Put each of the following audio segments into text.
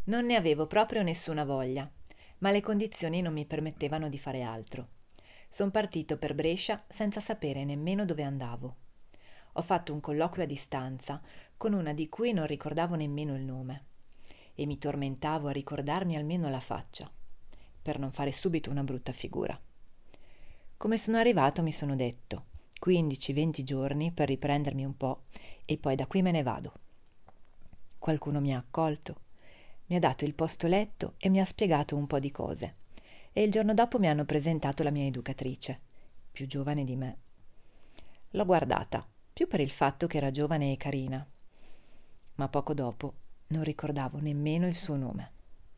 Non ne avevo proprio nessuna voglia, ma le condizioni non mi permettevano di fare altro. Son partito per Brescia senza sapere nemmeno dove andavo. Ho fatto un colloquio a distanza con una di cui non ricordavo nemmeno il nome e mi tormentavo a ricordarmi almeno la faccia, per non fare subito una brutta figura. Come sono arrivato mi sono detto 15-20 giorni per riprendermi un po' e poi da qui me ne vado. Qualcuno mi ha accolto, mi ha dato il posto letto e mi ha spiegato un po' di cose e il giorno dopo mi hanno presentato la mia educatrice, più giovane di me. L'ho guardata, più per il fatto che era giovane e carina, ma poco dopo non ricordavo nemmeno il suo nome.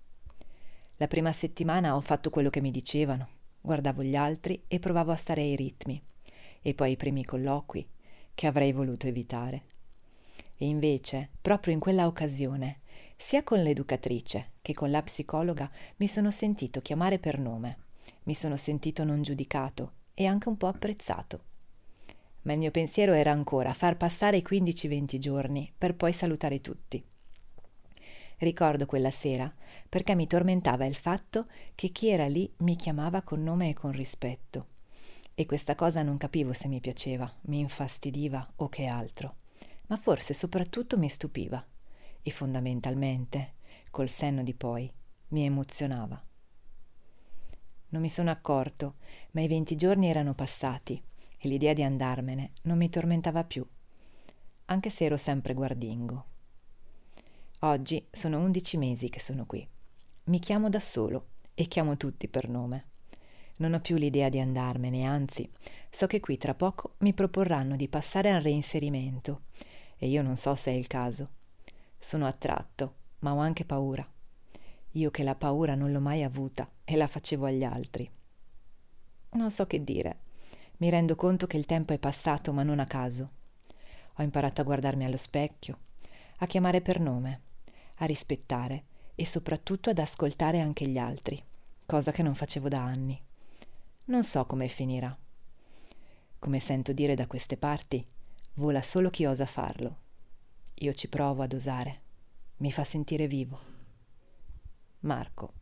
La prima settimana ho fatto quello che mi dicevano, guardavo gli altri e provavo a stare ai ritmi, e poi i primi colloqui, che avrei voluto evitare. E invece, proprio in quella occasione, sia con l'educatrice che con la psicologa mi sono sentito chiamare per nome, mi sono sentito non giudicato e anche un po' apprezzato. Ma il mio pensiero era ancora far passare i 15-20 giorni per poi salutare tutti. Ricordo quella sera perché mi tormentava il fatto che chi era lì mi chiamava con nome e con rispetto. E questa cosa non capivo se mi piaceva, mi infastidiva o che altro, ma forse soprattutto mi stupiva e fondamentalmente, col senno di poi, mi emozionava. Non mi sono accorto, ma i 20 giorni erano passati e l'idea di andarmene non mi tormentava più, anche se ero sempre guardingo. Oggi sono 11 mesi che sono qui. Mi chiamo da solo e chiamo tutti per nome. Non ho più l'idea di andarmene, anzi, so che qui tra poco mi proporranno di passare al reinserimento e io non so se è il caso. Sono attratto, ma ho anche paura. Io che la paura non l'ho mai avuta e la facevo agli altri. Non so che dire. Mi rendo conto che il tempo è passato, ma non a caso. Ho imparato a guardarmi allo specchio, a chiamare per nome, a rispettare e soprattutto ad ascoltare anche gli altri, cosa che non facevo da anni. Non so come finirà. Come sento dire da queste parti, vola solo chi osa farlo. Io ci provo ad osare. Mi fa sentire vivo. Marco.